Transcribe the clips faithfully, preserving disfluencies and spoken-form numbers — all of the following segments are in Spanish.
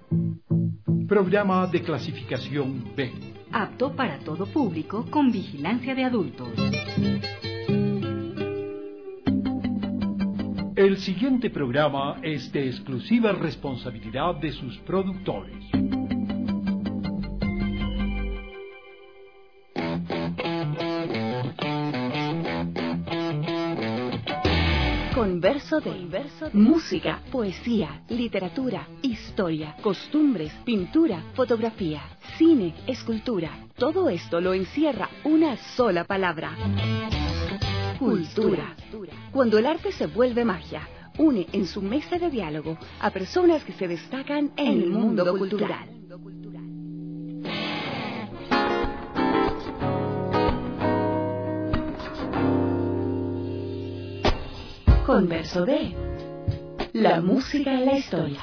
Programa de clasificación B. Apto para todo público con vigilancia de adultos. El siguiente programa es de exclusiva responsabilidad de sus productores. Converso de música, poesía, literatura, historia, costumbres, pintura, fotografía, cine, escultura. Todo esto lo encierra una sola palabra: cultura. Cuando el arte se vuelve magia, une en su mesa de diálogo a personas que se destacan en el mundo cultural. Converso de la música en la historia.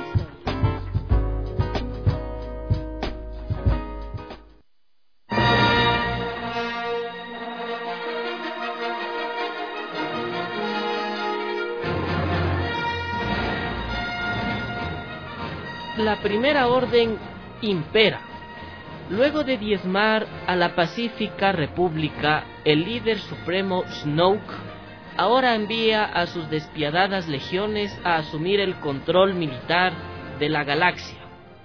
La Primera Orden impera. Luego de diezmar a la pacífica república, el líder supremo Snoke ahora envía a sus despiadadas legiones a asumir el control militar de la galaxia.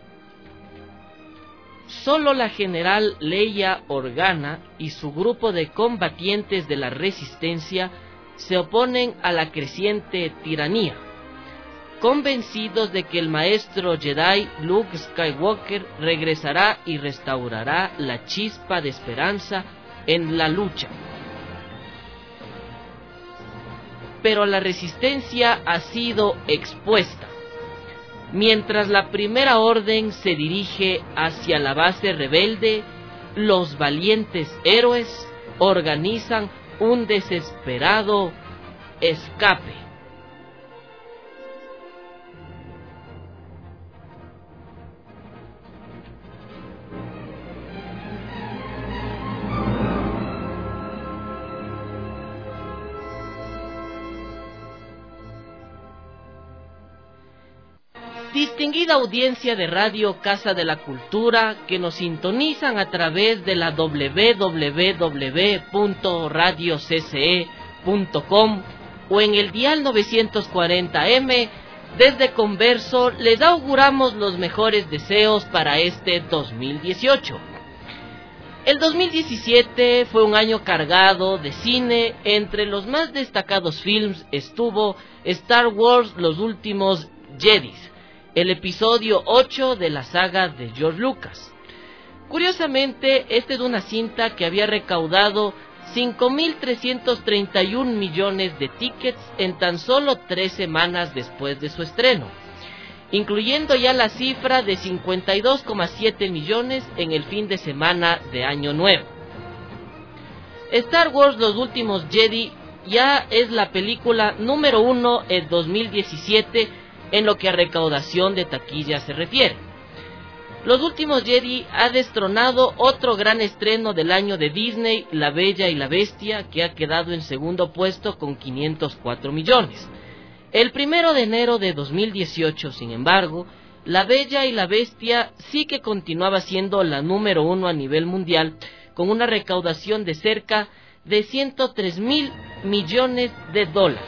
Solo la general Leia Organa y su grupo de combatientes de la Resistencia se oponen a la creciente tiranía, convencidos de que el maestro Jedi Luke Skywalker regresará y restaurará la chispa de esperanza en la lucha. Pero la resistencia ha sido expuesta. Mientras la Primera Orden se dirige hacia la base rebelde, los valientes héroes organizan un desesperado escape. Distinguida audiencia de Radio Casa de la Cultura que nos sintonizan a través de la doble u doble u doble u punto radio c c e punto com o en el dial novecientos cuarenta eme, desde Converso les auguramos los mejores deseos para este dos mil dieciocho. El dos mil diecisiete fue un año cargado de cine. Entre los más destacados films estuvo Star Wars: Los Últimos Jedi, el episodio ocho de la saga de George Lucas. Curiosamente, esta es una cinta que había recaudado cinco mil trescientos treinta y un millones de tickets en tan solo tres semanas después de su estreno, incluyendo ya la cifra de cincuenta y dos coma siete millones en el fin de semana de Año Nuevo. Star Wars: Los Últimos Jedi ya es la película número uno en dos mil diecisiete en lo que a recaudación de taquilla se refiere. Los Últimos Jedi ha destronado otro gran estreno del año de Disney, La Bella y la Bestia, que ha quedado en segundo puesto con quinientos cuatro millones. El primero de enero de dos mil dieciocho, sin embargo, La Bella y la Bestia sí que continuaba siendo la número uno a nivel mundial, con una recaudación de cerca de ciento tres mil millones de dólares.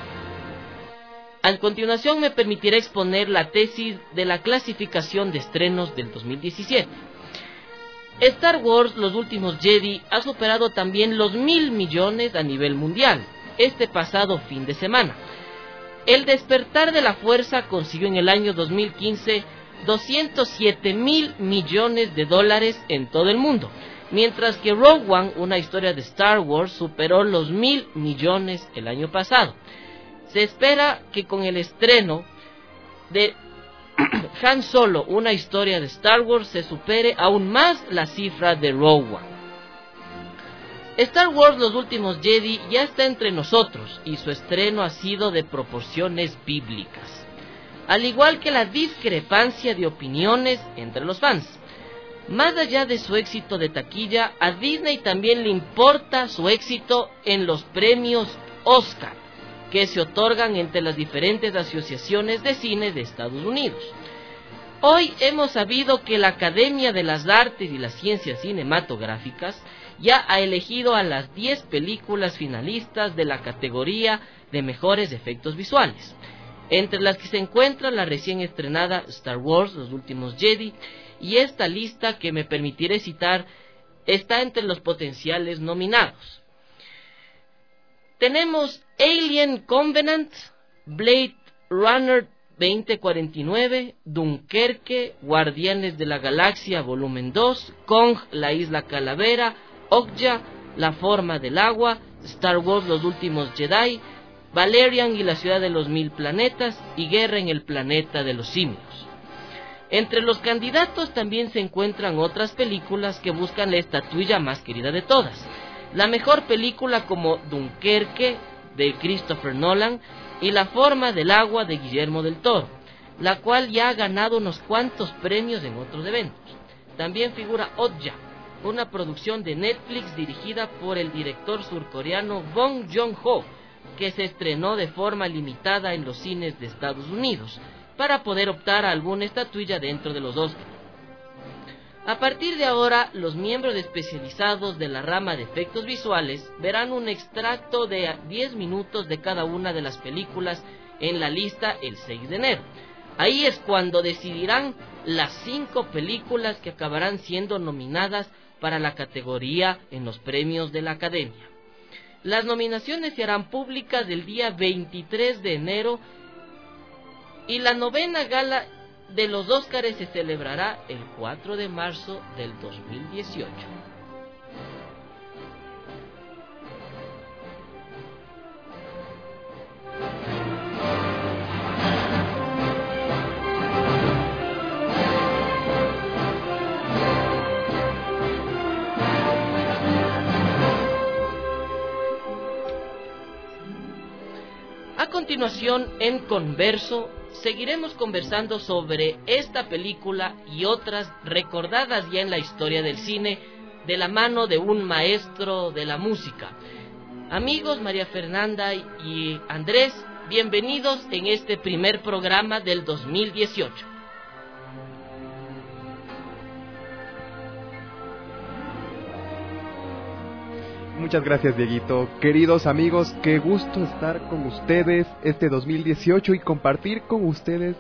A continuación me permitiré exponer la tesis de la clasificación de estrenos del dos mil diecisiete. Star Wars: Los Últimos Jedi ha superado también los mil millones a nivel mundial este pasado fin de semana. El Despertar de la Fuerza consiguió en el año dos mil quince doscientos siete mil millones de dólares en todo el mundo, mientras que Rogue One, una historia de Star Wars, superó los mil millones el año pasado. Se espera que con el estreno de Han Solo, una historia de Star Wars, se supere aún más la cifra de Rogue One. Star Wars: Los Últimos Jedi ya está entre nosotros y su estreno ha sido de proporciones bíblicas, al igual que la discrepancia de opiniones entre los fans. Más allá de su éxito de taquilla, a Disney también le importa su éxito en los premios Oscar, que se otorgan entre las diferentes asociaciones de cine de Estados Unidos. Hoy hemos sabido que la Academia de las Artes y las Ciencias Cinematográficas ya ha elegido a las diez películas finalistas de la categoría de mejores efectos visuales, entre las que se encuentra la recién estrenada Star Wars, Los Últimos Jedi, y esta lista que me permitiré citar está entre los potenciales nominados. Tenemos Alien Covenant, Blade Runner veinte cuarenta y nueve, Dunkerque, Guardianes de la Galaxia Volumen dos, Kong, la Isla Calavera, Okja, La Forma del Agua, Star Wars Los Últimos Jedi, Valerian y la Ciudad de los Mil Planetas y Guerra en el Planeta de los Simios. Entre los candidatos también se encuentran otras películas que buscan la estatuilla más querida de todas. La mejor película como Dunkerque de Christopher Nolan y La Forma del Agua de Guillermo del Toro, la cual ya ha ganado unos cuantos premios en otros eventos. También figura Okja, una producción de Netflix dirigida por el director surcoreano Bong Joon-ho, que se estrenó de forma limitada en los cines de Estados Unidos, para poder optar a alguna estatuilla dentro de los Oscars. A partir de ahora, los miembros especializados de la rama de efectos visuales verán un extracto de diez minutos de cada una de las películas en la lista el seis de enero. Ahí es cuando decidirán las cinco películas que acabarán siendo nominadas para la categoría en los premios de la Academia. Las nominaciones se harán públicas el día veintitrés de enero y la novena gala de los Óscares se celebrará el cuatro de marzo del dos mil dieciocho. A continuación, en Converso, seguiremos conversando sobre esta película y otras recordadas ya en la historia del cine de la mano de un maestro de la música. Amigos, María Fernanda y Andrés, bienvenidos en este primer programa del dos mil dieciocho. Muchas gracias, Dieguito. Queridos amigos, qué gusto estar con ustedes este dos mil dieciocho y compartir con ustedes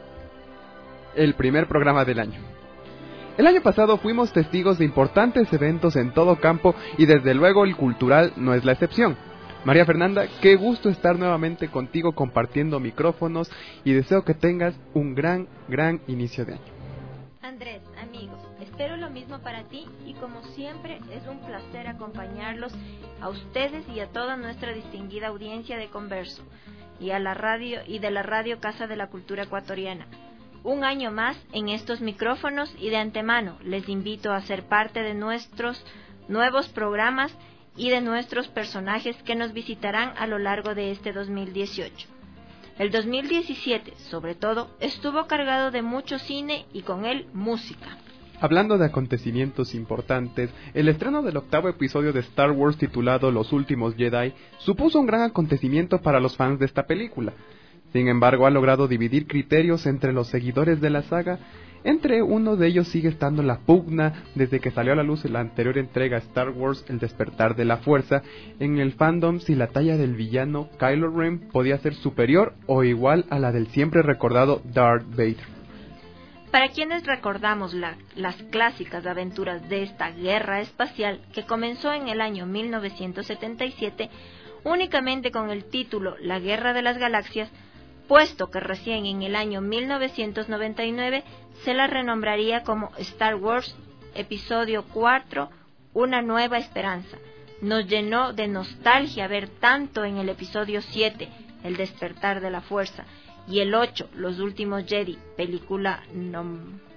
el primer programa del año. El año pasado fuimos testigos de importantes eventos en todo campo y desde luego el cultural no es la excepción. María Fernanda, qué gusto estar nuevamente contigo compartiendo micrófonos y deseo que tengas un gran, gran inicio de año. Andrés, amigos, espero lo mismo para ti y como siempre es un placer acompañarlos a ustedes y a toda nuestra distinguida audiencia de Converso y a la radio y de la radio Casa de la Cultura Ecuatoriana. Un año más en estos micrófonos y de antemano les invito a ser parte de nuestros nuevos programas y de nuestros personajes que nos visitarán a lo largo de este dos mil dieciocho. El dos mil diecisiete, sobre todo, estuvo cargado de mucho cine y con él música. Hablando de acontecimientos importantes, el estreno del octavo episodio de Star Wars titulado Los Últimos Jedi supuso un gran acontecimiento para los fans de esta película. Sin embargo, ha logrado dividir criterios entre los seguidores de la saga. Entre uno de ellos sigue estando la pugna desde que salió a la luz la anterior entrega Star Wars El Despertar de la Fuerza en el fandom si la talla del villano Kylo Ren podía ser superior o igual a la del siempre recordado Darth Vader. Para quienes recordamos la, las clásicas aventuras de esta guerra espacial que comenzó en el año mil novecientos setenta y siete únicamente con el título La Guerra de las Galaxias, puesto que recién en el año mil novecientos noventa y nueve se la renombraría como Star Wars Episodio cuatro, Una Nueva Esperanza. Nos llenó de nostalgia ver tanto en el episodio siete, El Despertar de la Fuerza, y el ocho, Los Últimos Jedi, película no,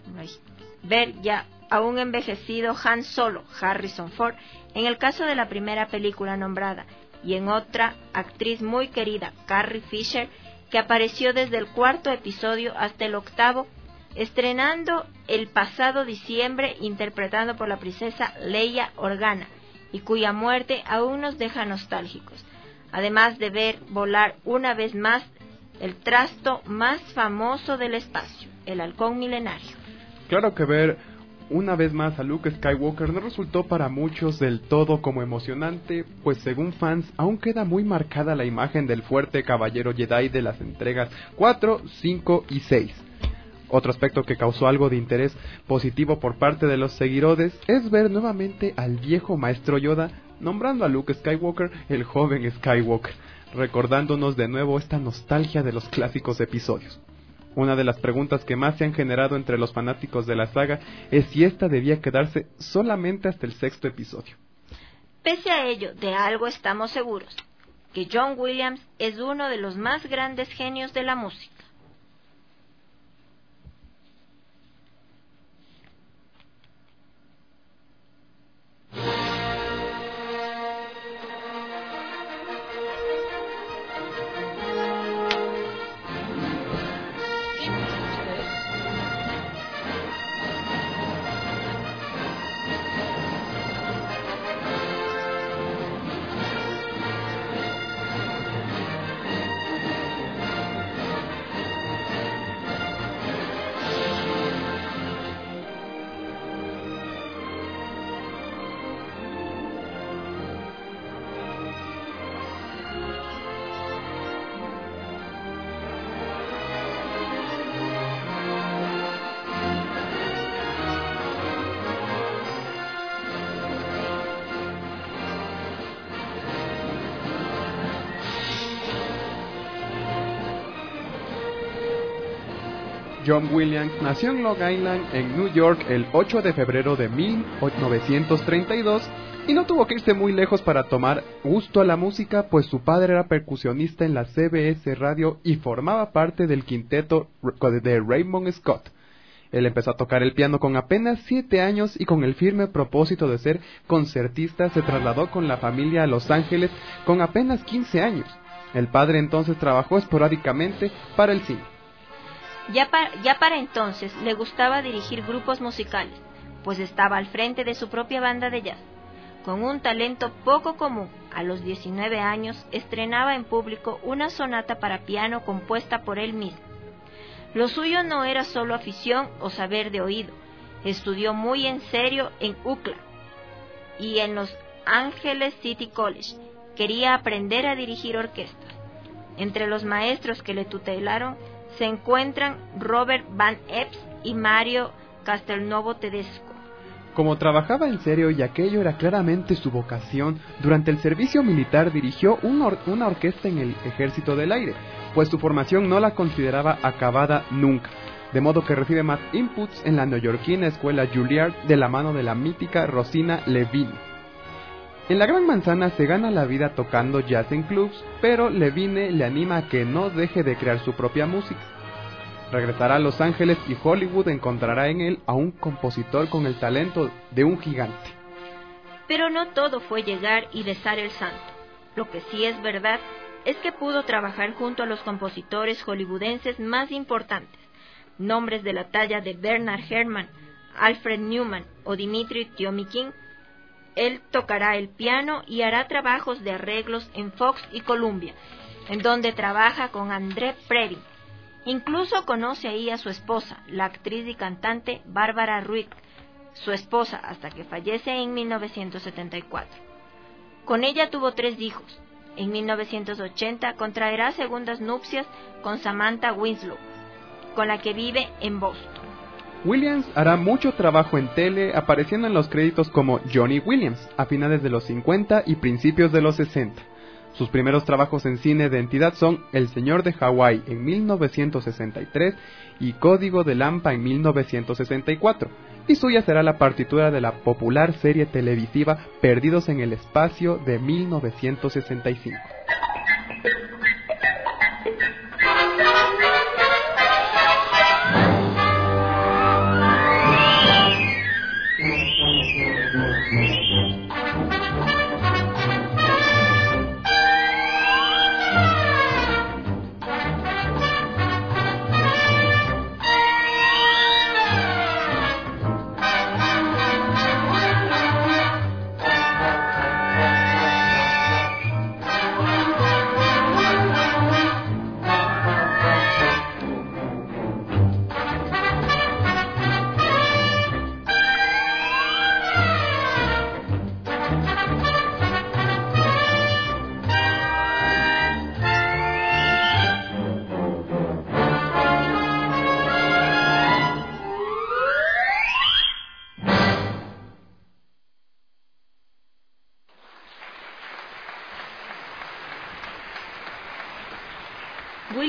ver ya a un envejecido Han Solo, Harrison Ford, en el caso de la primera película nombrada, y en otra actriz muy querida, Carrie Fisher, que apareció desde el cuarto episodio hasta el octavo, estrenando el pasado diciembre interpretando por la princesa Leia Organa, y cuya muerte aún nos deja nostálgicos, además de ver volar una vez más el trasto más famoso del espacio, el halcón milenario. Claro que ver una vez más a Luke Skywalker no resultó para muchos del todo como emocionante, pues según fans aún queda muy marcada la imagen del fuerte caballero Jedi de las entregas cuatro, cinco y seis. Otro aspecto que causó algo de interés positivo por parte de los seguidores es ver nuevamente al viejo maestro Yoda nombrando a Luke Skywalker el joven Skywalker, recordándonos de nuevo esta nostalgia de los clásicos episodios. Una de las preguntas que más se han generado entre los fanáticos de la saga es si esta debía quedarse solamente hasta el sexto episodio. Pese a ello, de algo estamos seguros, que John Williams es uno de los más grandes genios de la música. John Williams nació en Long Island, en New York, el ocho de febrero de mil novecientos treinta y dos y no tuvo que irse muy lejos para tomar gusto a la música, pues su padre era percusionista en la C B S Radio y formaba parte del quinteto de Raymond Scott. Él empezó a tocar el piano con apenas siete años y con el firme propósito de ser concertista se trasladó con la familia a Los Ángeles con apenas quince años. El padre entonces trabajó esporádicamente para el cine. Ya para, ya para entonces le gustaba dirigir grupos musicales, pues estaba al frente de su propia banda de jazz. Con un talento poco común, a los diecinueve años estrenaba en público una sonata para piano compuesta por él mismo. Lo suyo no era solo afición o saber de oído, estudió muy en serio en U C L A y en Los Angeles City College. Quería aprender a dirigir orquestas. Entre los maestros que le tutelaron se encuentran Robert Van Epps y Mario Castelnuovo Tedesco. Como trabajaba en serio y aquello era claramente su vocación, durante el servicio militar dirigió una, or- una orquesta en el Ejército del Aire, pues su formación no la consideraba acabada nunca, de modo que recibe más inputs en la neoyorquina escuela Juilliard de la mano de la mítica Rosina Levine. En la Gran Manzana se gana la vida tocando jazz en clubs, pero Levine le anima a que no deje de crear su propia música. Regresará a Los Ángeles y Hollywood encontrará en él a un compositor con el talento de un gigante. Pero no todo fue llegar y besar el santo. Lo que sí es verdad es que pudo trabajar junto a los compositores hollywoodenses más importantes, nombres de la talla de Bernard Herrmann, Alfred Newman o Dimitri Tiomkin. Él tocará el piano y hará trabajos de arreglos en Fox y Columbia, en donde trabaja con André Previn. Incluso conoce ahí a su esposa, la actriz y cantante Bárbara Ruiz, su esposa hasta que fallece en mil novecientos setenta y cuatro. Con ella tuvo tres hijos. En mil novecientos ochenta contraerá segundas nupcias con Samantha Winslow, con la que vive en Boston. Williams hará mucho trabajo en tele, apareciendo en los créditos como Johnny Williams a finales de los cincuenta y principios de los sesenta. Sus primeros trabajos en cine de entidad son El Señor de Hawái en mil novecientos sesenta y tres y Código de Lampa en mil novecientos sesenta y cuatro, y suya será la partitura de la popular serie televisiva Perdidos en el Espacio de mil novecientos sesenta y cinco.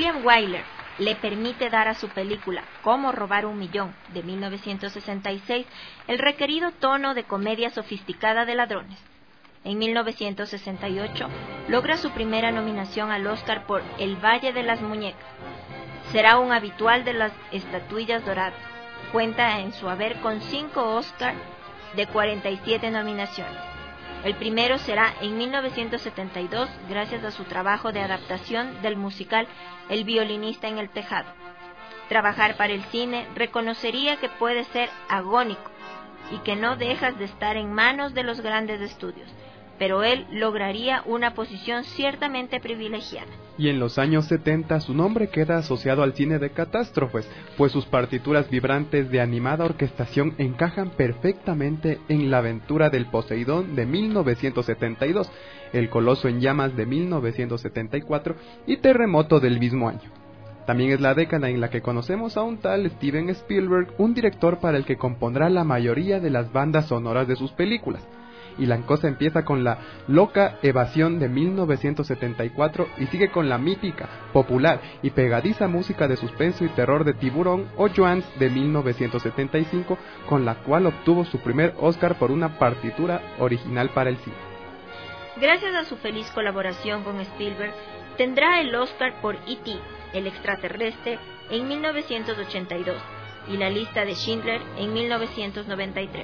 William Wyler le permite dar a su película Cómo robar un millón, de mil novecientos sesenta y seis, el requerido tono de comedia sofisticada de ladrones. En mil novecientos sesenta y ocho logra su primera nominación al Oscar por El Valle de las Muñecas. Será un habitual de las estatuillas doradas. Cuenta en su haber con cinco Oscars de cuarenta y siete nominaciones. El primero será en mil novecientos setenta y dos gracias a su trabajo de adaptación del musical El violinista en el tejado. Trabajar para el cine reconocería que puede ser agónico y que no dejas de estar en manos de los grandes estudios, pero él lograría una posición ciertamente privilegiada. Y en los años setenta su nombre queda asociado al cine de catástrofes, pues sus partituras vibrantes de animada orquestación encajan perfectamente en La aventura del Poseidón de mil novecientos setenta y dos, El coloso en llamas de mil novecientos setenta y cuatro y Terremoto del mismo año. También es la década en la que conocemos a un tal Steven Spielberg, un director para el que compondrá la mayoría de las bandas sonoras de sus películas. Y la cosa empieza con la loca Evasión de mil novecientos setenta y cuatro y sigue con la mítica, popular y pegadiza música de suspenso y terror de Tiburón o Joans de mil novecientos setenta y cinco, con la cual obtuvo su primer Oscar por una partitura original para el cine. Gracias a su feliz colaboración con Spielberg, tendrá el Oscar por E T, el extraterrestre, en mil novecientos ochenta y dos y La lista de Schindler en mil novecientos noventa y tres.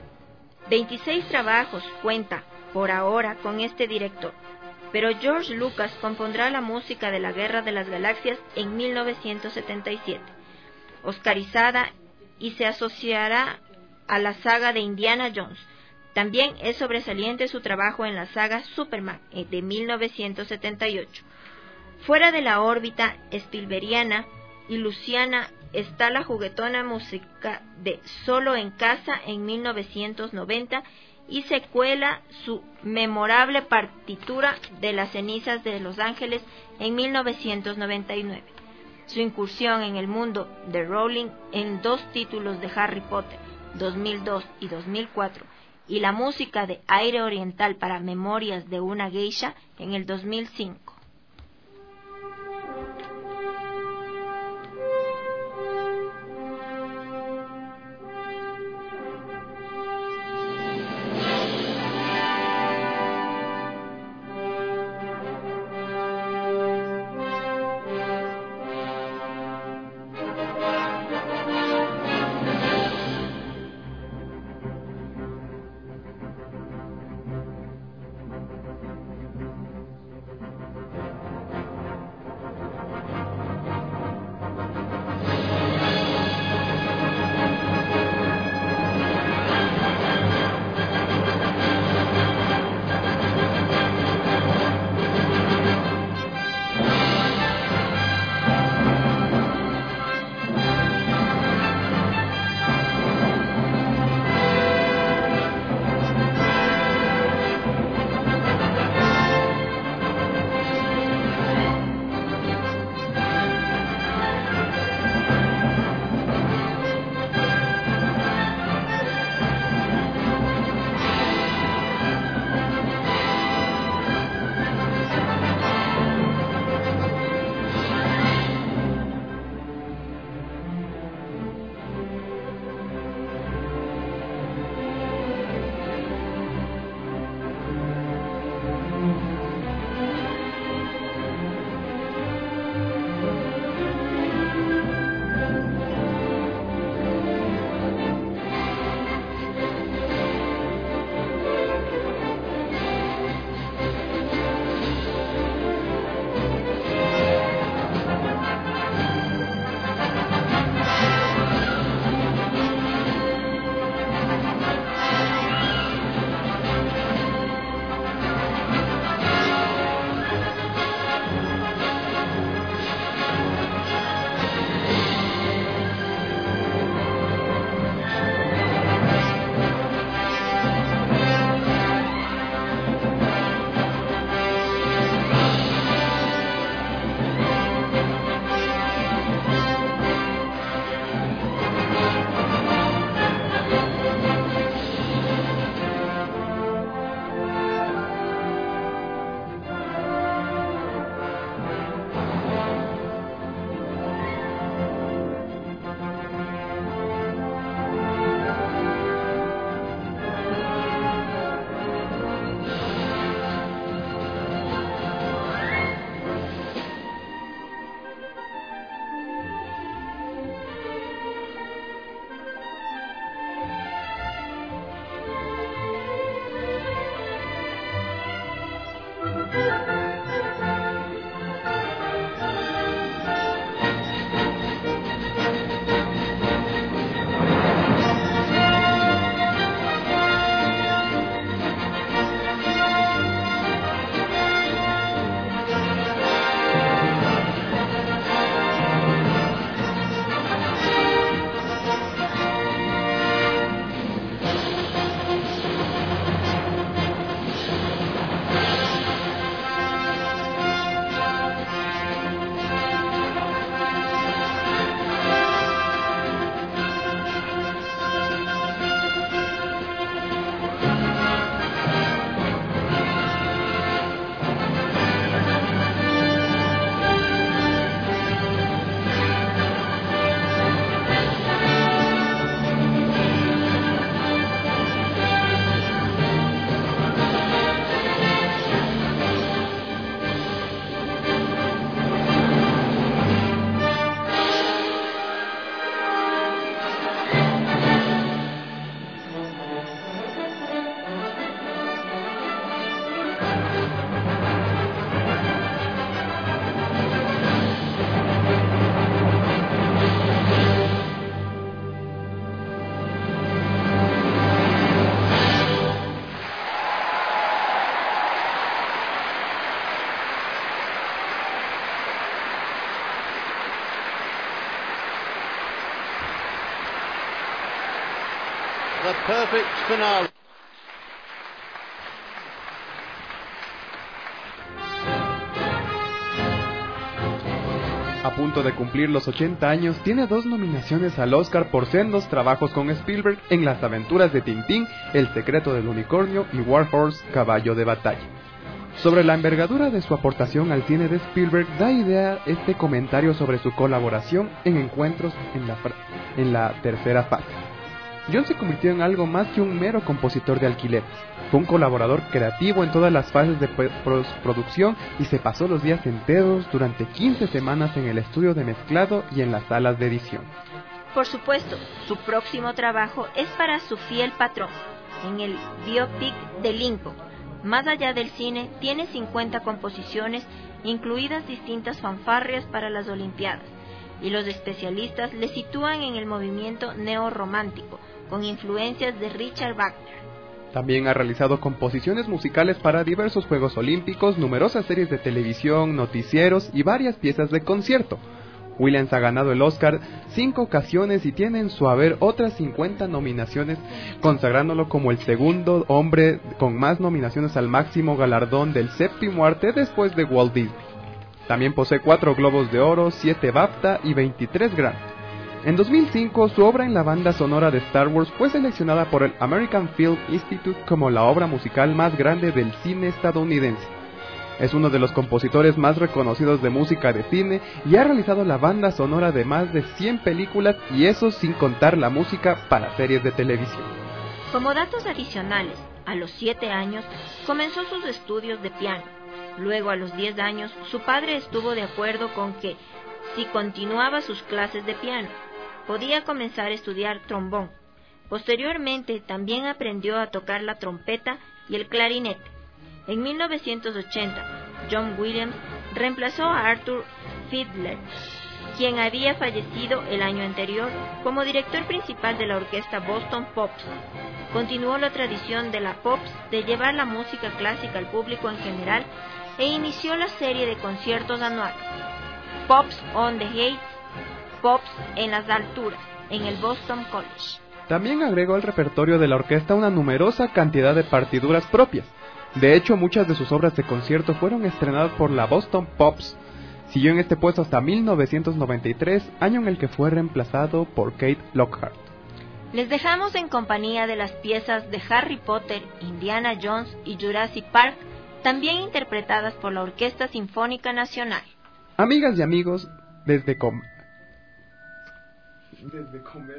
veintiséis trabajos cuenta por ahora con este director, pero George Lucas compondrá la música de la Guerra de las Galaxias en mil novecientos setenta y siete, oscarizada, y se asociará a la saga de Indiana Jones. También es sobresaliente su trabajo en la saga Superman de mil novecientos setenta y ocho. Fuera de la órbita Spielbergiana y luciana está la juguetona música de Solo en casa en mil novecientos noventa y se cuela su memorable partitura de Las cenizas de Los Ángeles en mil novecientos noventa y nueve. Su incursión en el mundo de Rowling en dos títulos de Harry Potter, dos mil dos y dos mil cuatro, y la música de Aire Oriental para Memorias de una Geisha en el dos mil cinco. the perfect finale. A punto de cumplir los ochenta años, tiene dos nominaciones al Oscar por sendos trabajos con Spielberg en Las aventuras de Tintín, El secreto del unicornio y War Horse, Caballo de batalla. Sobre la envergadura de su aportación al cine de Spielberg, da idea este comentario sobre su colaboración en Encuentros en la, en la tercera fase. John se convirtió en algo más que un mero compositor de alquileres. Fue un colaborador creativo en todas las fases de postproducción y se pasó los días enteros durante quince semanas en el estudio de mezclado y en las salas de edición. Por supuesto, su próximo trabajo es para su fiel patrón, en el biopic de Lincoln. Más allá del cine, tiene cincuenta composiciones, incluidas distintas fanfarrias para las Olimpiadas, y los especialistas le sitúan en el movimiento neorromántico, con influencias de Richard Wagner. También ha realizado composiciones musicales para diversos Juegos Olímpicos, numerosas series de televisión, noticieros y varias piezas de concierto. Williams ha ganado el Oscar cinco ocasiones y tiene en su haber otras cincuenta nominaciones, consagrándolo como el segundo hombre con más nominaciones al máximo galardón del séptimo arte después de Walt Disney. También posee cuatro Globos de Oro, siete BAFTA y veintitrés Grammy. En dos mil cinco, su obra en la banda sonora de Star Wars fue seleccionada por el American Film Institute como la obra musical más grande del cine estadounidense. Es uno de los compositores más reconocidos de música de cine y ha realizado la banda sonora de más de cien películas, y eso sin contar la música para series de televisión. Como datos adicionales, a los siete años comenzó sus estudios de piano. Luego, a los diez años, su padre estuvo de acuerdo con que, si continuaba sus clases de piano, podía comenzar a estudiar trombón. Posteriormente, también aprendió a tocar la trompeta y el clarinete. En mil novecientos ochenta, John Williams reemplazó a Arthur Fiedler, quien había fallecido el año anterior, como director principal de la orquesta Boston Pops. Continuó la tradición de la Pops de llevar la música clásica al público en general e inició la serie de conciertos anuales Pops on the Heights, Pops en las alturas, en el Boston College. También agregó al repertorio de la orquesta una numerosa cantidad de partituras propias. De hecho, muchas de sus obras de concierto fueron estrenadas por la Boston Pops. Siguió en este puesto hasta mil novecientos noventa y tres, año en el que fue reemplazado por Kate Lockhart. Les dejamos en compañía de las piezas de Harry Potter, Indiana Jones y Jurassic Park, también interpretadas por la Orquesta Sinfónica Nacional. Amigas y amigos, desde com... desde comer...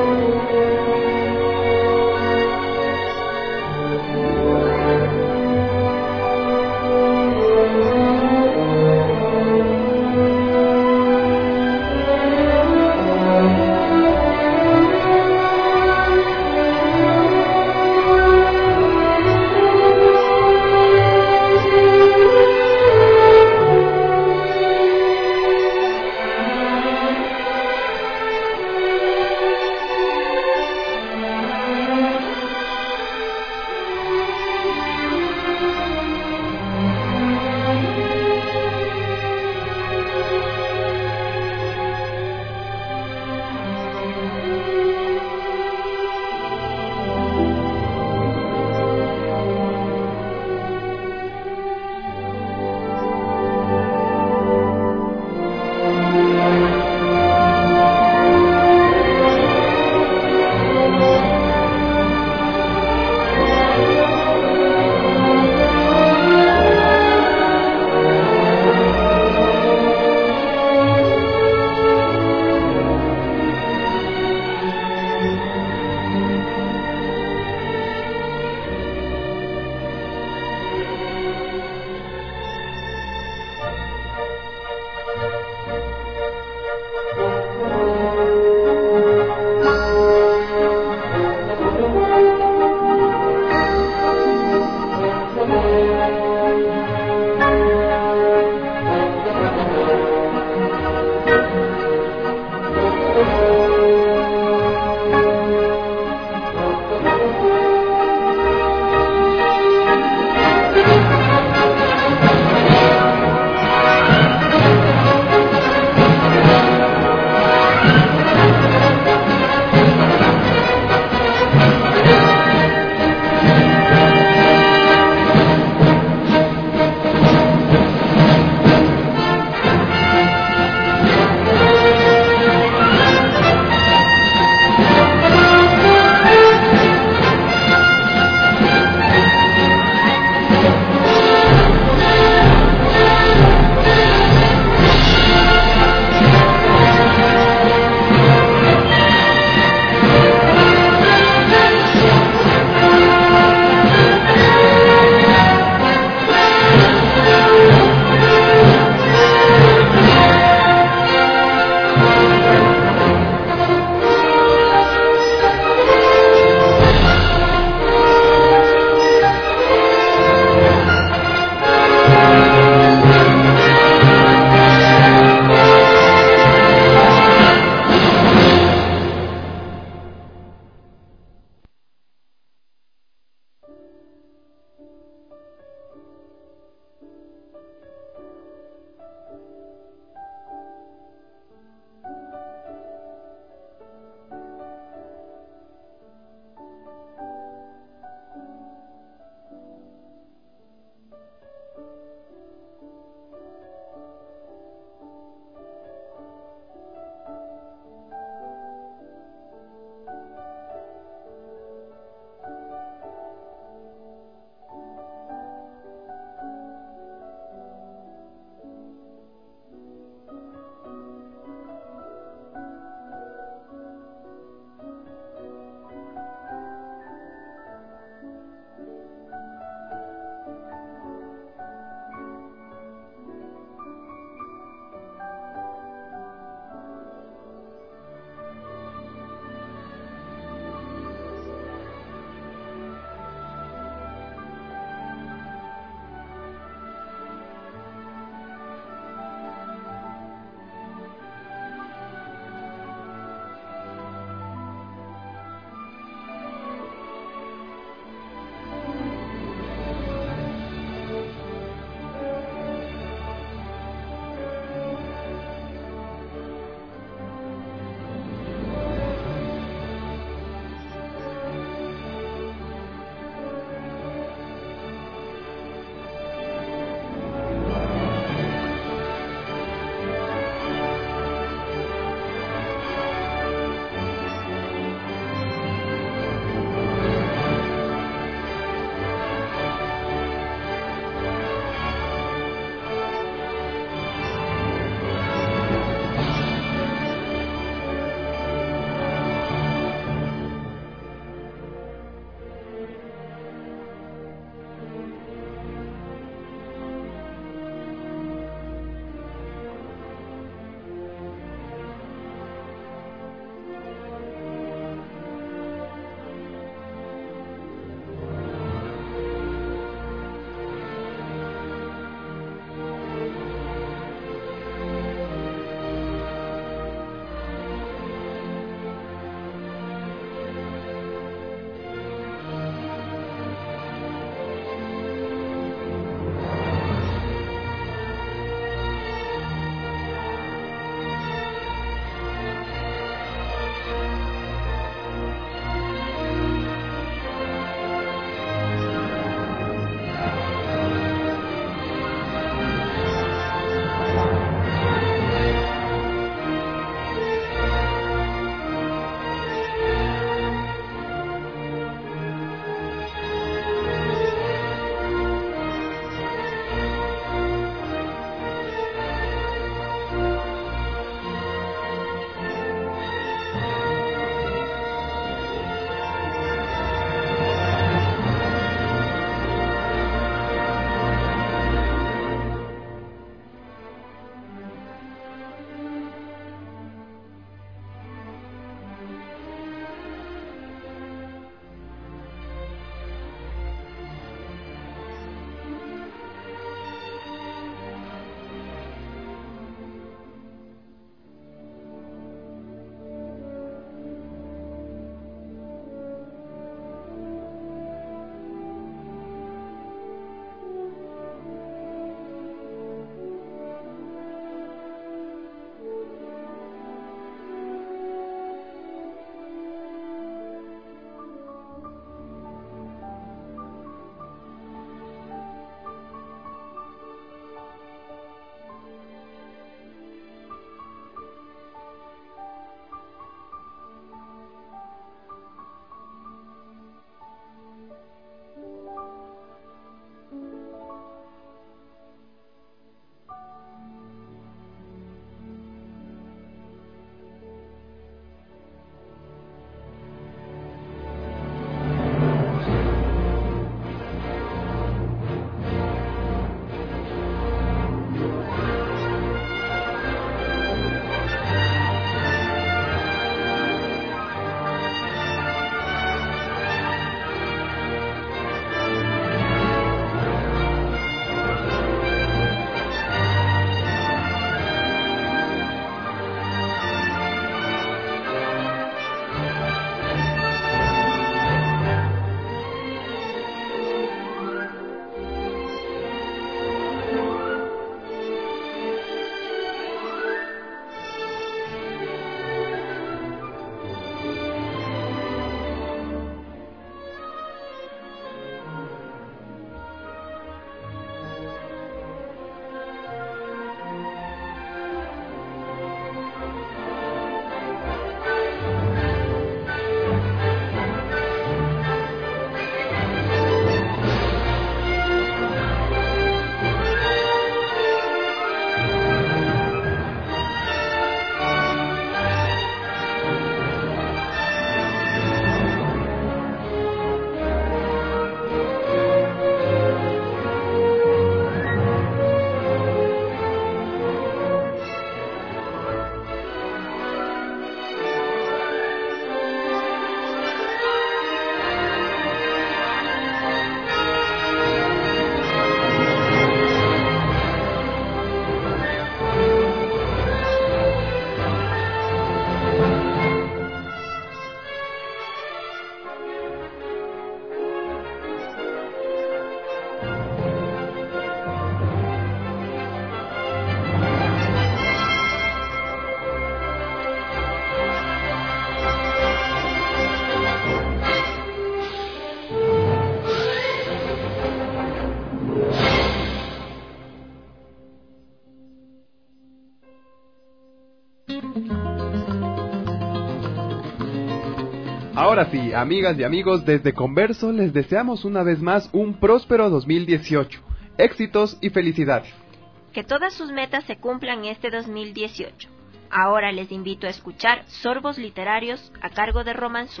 Ahora sí, amigas y amigos, desde Converso les deseamos una vez más un próspero dos mil dieciocho. Éxitos y felicidades. Que todas sus metas se cumplan este dos mil dieciocho. Ahora les invito a escuchar Sorbos Literarios a cargo de Romanzú.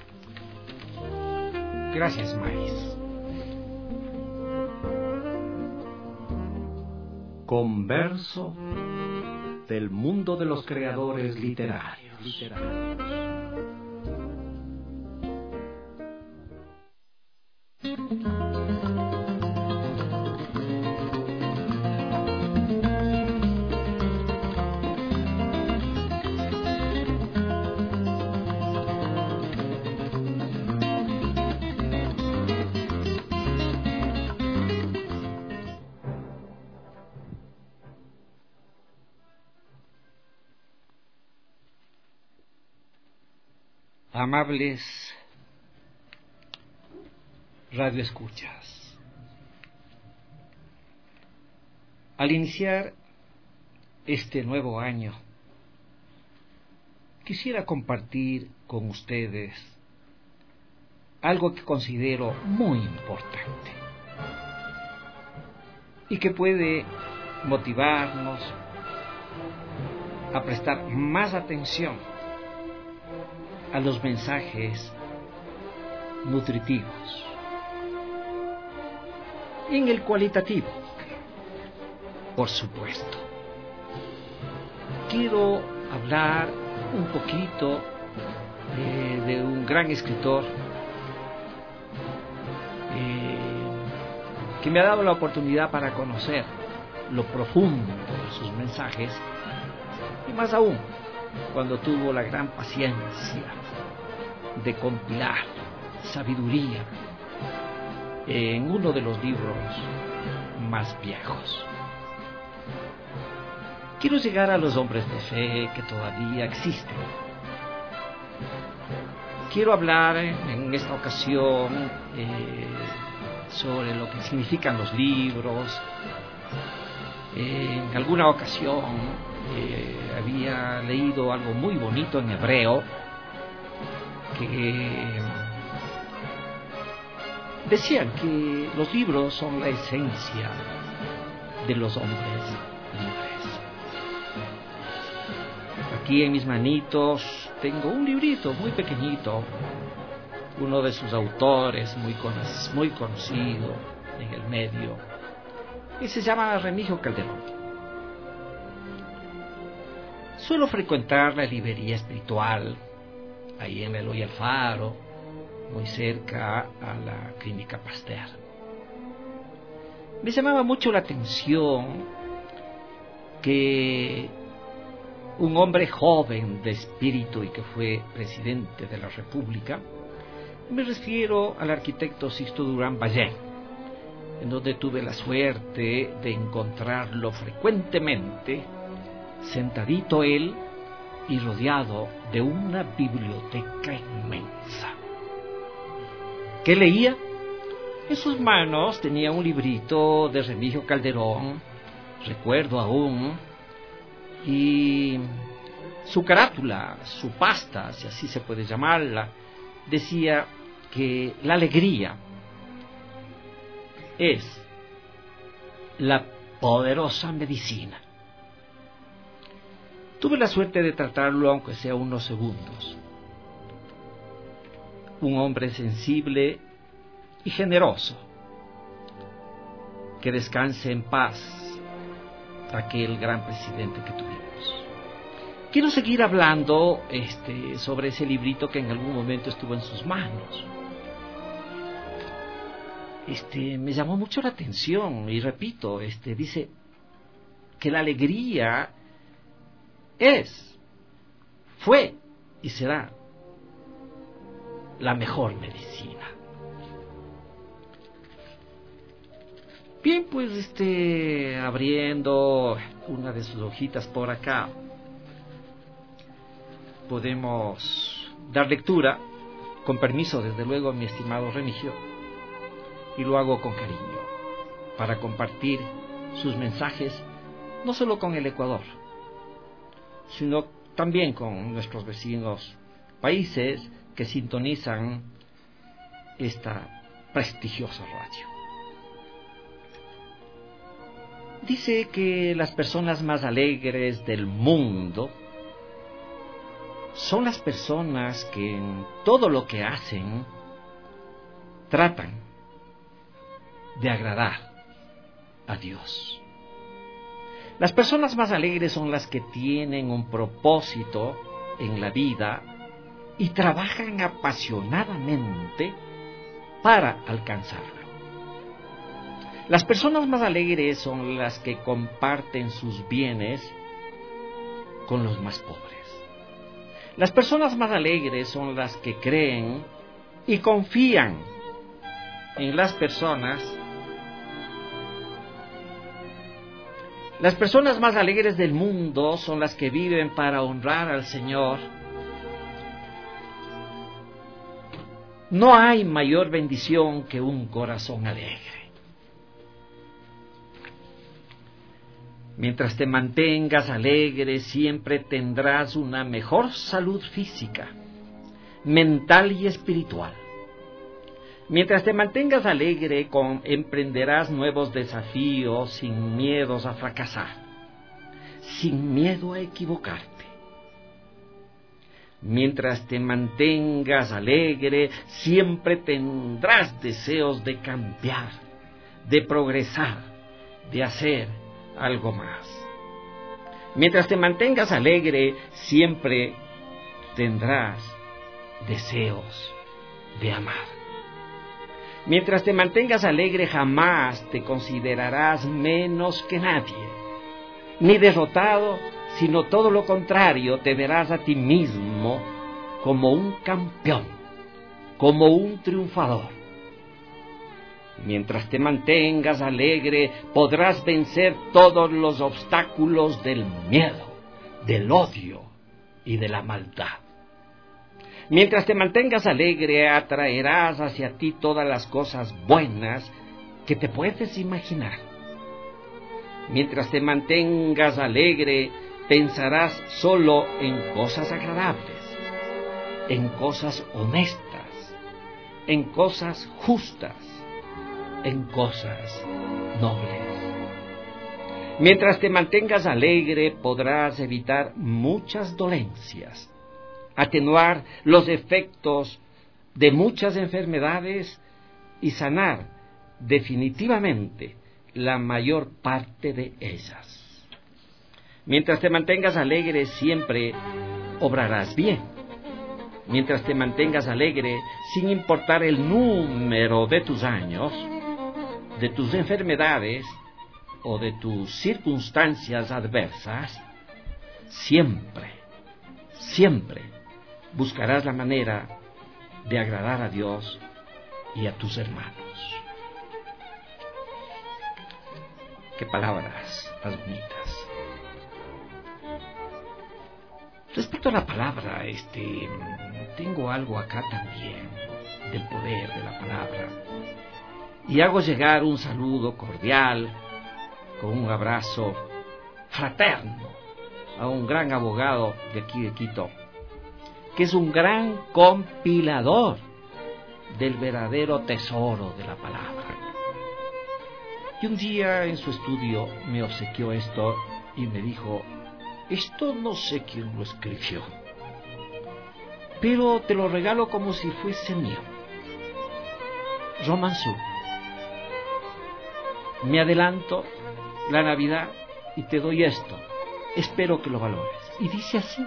Gracias, Maris. Converso del mundo de los creadores literarios. Amables radioescuchas, al iniciar este nuevo año, quisiera compartir con ustedes algo que considero muy importante y que puede motivarnos a prestar más atención a los mensajes nutritivos. En el cualitativo, por supuesto. Quiero hablar un poquito eh, de un gran escritor eh, que me ha dado la oportunidad para conocer lo profundo de sus mensajes, y más aún cuando tuvo la gran paciencia de compilar sabiduría en uno de los libros más viejos. Quiero llegar a los hombres de fe que todavía existen. Quiero hablar en esta ocasión eh, sobre lo que significan los libros. En alguna ocasión Eh, había leído algo muy bonito en hebreo que decían que los libros son la esencia de los hombres libres. Aquí en mis manitos tengo un librito muy pequeñito, uno de sus autores muy, con, muy conocido en el medio, y se llama Remigio Calderón. Suelo frecuentar la librería espiritual, ahí en Eloy Alfaro, muy cerca a la Clínica Pasteur. Me llamaba mucho la atención que un hombre joven de espíritu y que fue presidente de la República, me refiero al arquitecto Sixto Durán Ballén, en donde tuve la suerte de encontrarlo frecuentemente, sentadito él y rodeado de una biblioteca inmensa. ¿Qué leía? En sus manos tenía un librito de Remigio Calderón, recuerdo aún, y su carátula, su pasta, si así se puede llamarla, decía que la alegría es la poderosa medicina. Tuve la suerte de tratarlo, aunque sea unos segundos. Un hombre sensible y generoso. Que descanse en paz aquel gran presidente que tuvimos. Quiero seguir hablando este, sobre ese librito que en algún momento estuvo en sus manos. Este, me llamó mucho la atención, y repito, este, dice que la alegría es, fue y será la mejor medicina. Bien, pues este, abriendo una de sus hojitas por acá, podemos dar lectura, con permiso desde luego mi estimado Remigio, y lo hago con cariño, para compartir sus mensajes, no solo con el Ecuador, sino también con nuestros vecinos países, que sintonizan esta prestigiosa radio. Dice que las personas más alegres del mundo son las personas que en todo lo que hacen tratan de agradar a Dios. Las personas más alegres son las que tienen un propósito en la vida y trabajan apasionadamente para alcanzarlo. Las personas más alegres son las que comparten sus bienes con los más pobres. Las personas más alegres son las que creen y confían en las personas. Las personas más alegres del mundo son las que viven para honrar al Señor. No hay mayor bendición que un corazón alegre. Mientras te mantengas alegre, siempre tendrás una mejor salud física, mental y espiritual. Mientras te mantengas alegre, con, emprenderás nuevos desafíos sin miedos a fracasar, sin miedo a equivocarte. Mientras te mantengas alegre, siempre tendrás deseos de cambiar, de progresar, de hacer algo más. Mientras te mantengas alegre, siempre tendrás deseos de amar. Mientras te mantengas alegre, jamás te considerarás menos que nadie, ni derrotado, sino todo lo contrario, te verás a ti mismo como un campeón, como un triunfador. Mientras te mantengas alegre, podrás vencer todos los obstáculos del miedo, del odio y de la maldad. Mientras te mantengas alegre, atraerás hacia ti todas las cosas buenas que te puedes imaginar. Mientras te mantengas alegre, pensarás solo en cosas agradables, en cosas honestas, en cosas justas, en cosas nobles. Mientras te mantengas alegre, podrás evitar muchas dolencias, atenuar los efectos de muchas enfermedades y sanar definitivamente la mayor parte de ellas. Mientras te mantengas alegre, siempre obrarás bien. Mientras te mantengas alegre, sin importar el número de tus años, de tus enfermedades o de tus circunstancias adversas, siempre, siempre buscarás la manera de agradar a Dios y a tus hermanos. Qué palabras más bonitas. Respecto a la palabra, este, tengo algo acá también del poder de la palabra. Y hago llegar un saludo cordial, con un abrazo fraterno, a un gran abogado de aquí de Quito, que es un gran compilador del verdadero tesoro de la palabra. Y un día en su estudio me obsequió esto y me dijo: esto no sé quién lo escribió, pero te lo regalo como si fuese mío. Romanzú. Me adelanto la Navidad y te doy esto. Espero que lo valores. Y dice así: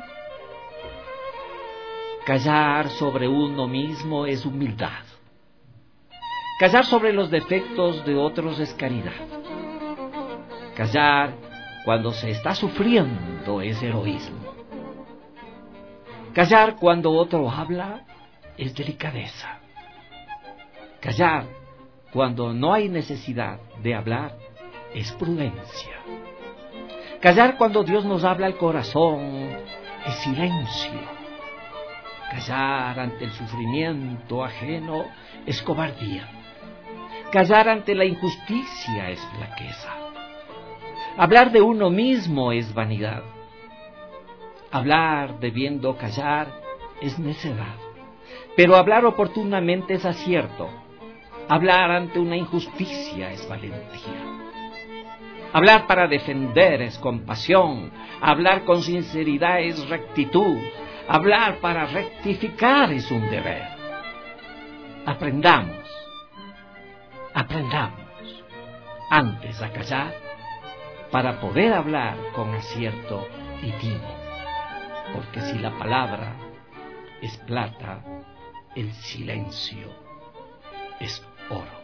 callar sobre uno mismo es humildad. Callar sobre los defectos de otros es caridad. Callar cuando se está sufriendo es heroísmo. Callar cuando otro habla es delicadeza. Callar cuando no hay necesidad de hablar es prudencia. Callar cuando Dios nos habla al corazón es silencio. Callar ante el sufrimiento ajeno es cobardía. Callar ante la injusticia es flaqueza. Hablar de uno mismo es vanidad. Hablar debiendo callar es necedad. Pero hablar oportunamente es acierto. Hablar ante una injusticia es valentía. Hablar para defender es compasión. Hablar con sinceridad es rectitud. Hablar para rectificar es un deber. Aprendamos, aprendamos antes a callar para poder hablar con acierto y tino. Porque si la palabra es plata, el silencio es oro.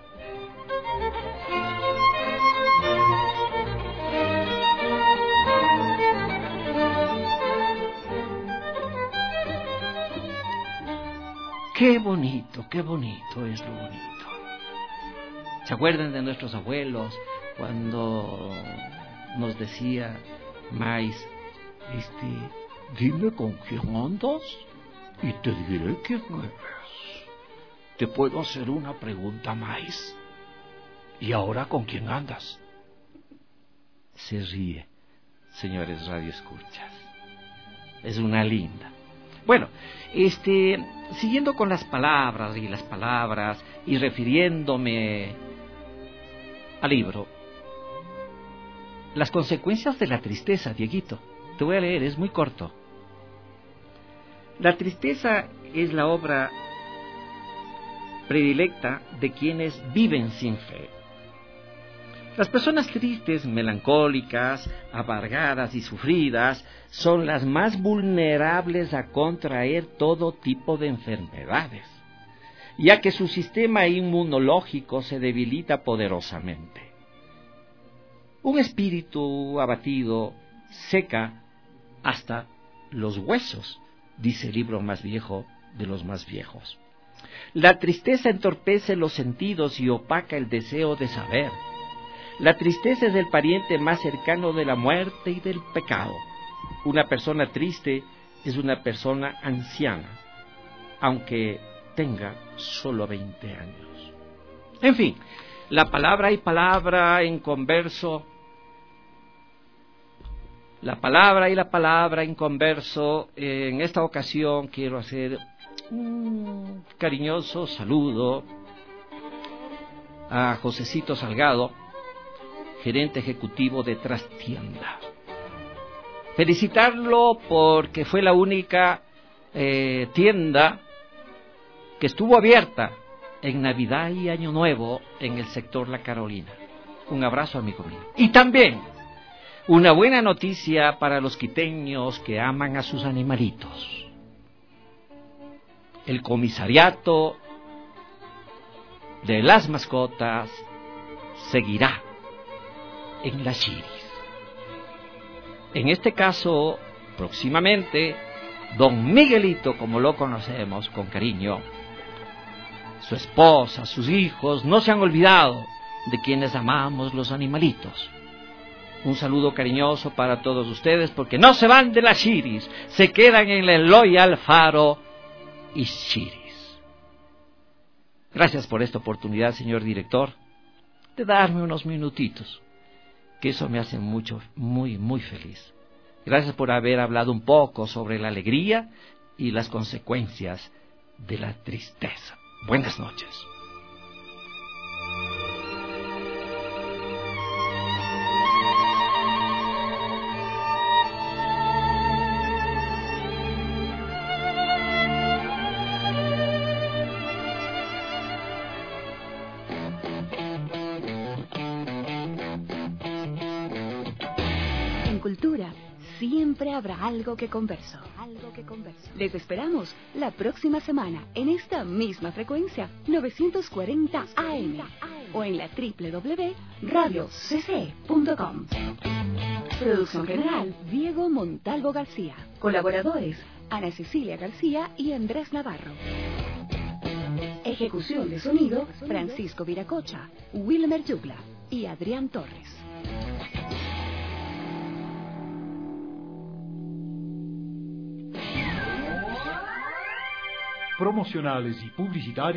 Qué bonito, qué bonito es lo bonito. ¿Se acuerdan de nuestros abuelos cuando nos decía Mais, este, dime con quién andas y te diré quién eres? Te puedo hacer una pregunta, Mais. ¿Y ahora con quién andas? Se ríe, señores radioescuchas. Es una linda. Bueno, este, siguiendo con las palabras y las palabras y refiriéndome al libro, las consecuencias de la tristeza, Dieguito. Te voy a leer, es muy corto. La tristeza es la obra predilecta de quienes viven sin fe. Las personas tristes, melancólicas, amargadas y sufridas son las más vulnerables a contraer todo tipo de enfermedades, ya que su sistema inmunológico se debilita poderosamente. Un espíritu abatido seca hasta los huesos, dice el libro más viejo de los más viejos. La tristeza entorpece los sentidos y opaca el deseo de saber. La tristeza es el pariente más cercano de la muerte y del pecado. Una persona triste es una persona anciana, aunque tenga solo veinte años. En fin, la palabra y palabra en converso, la palabra y la palabra en converso, eh, en esta ocasión quiero hacer un cariñoso saludo a Josecito Salgado, gerente ejecutivo de Trastienda. Felicitarlo porque fue la única eh, tienda que estuvo abierta en Navidad y Año Nuevo en el sector La Carolina. Un abrazo, amigo mío. Y también una buena noticia para los quiteños que aman a sus animalitos. El comisariato de las mascotas seguirá en Las Chiris. En este caso, próximamente, don Miguelito, como lo conocemos con cariño, su esposa, sus hijos, no se han olvidado de quienes amamos los animalitos. Un saludo cariñoso para todos ustedes, porque no se van de Las Chiris, se quedan en el Eloy Alfaro y Chiris. Gracias por esta oportunidad, señor director, de darme unos minutitos, que eso me hace mucho, muy, muy feliz. Gracias por haber hablado un poco sobre la alegría y las consecuencias de la tristeza. Buenas noches. Cultura, siempre habrá algo que converso. Algo que converso. Les esperamos la próxima semana en esta misma frecuencia, novecientos cuarenta A M, o en la doble u doble u doble u punto radio c c punto com. Producción general, Diego Montalvo García. Colaboradores, Ana Cecilia García y Andrés Navarro. Ejecución de sonido, Francisco Viracocha, Wilmer Yugla y Adrián Torres. Promocionales y publicitarios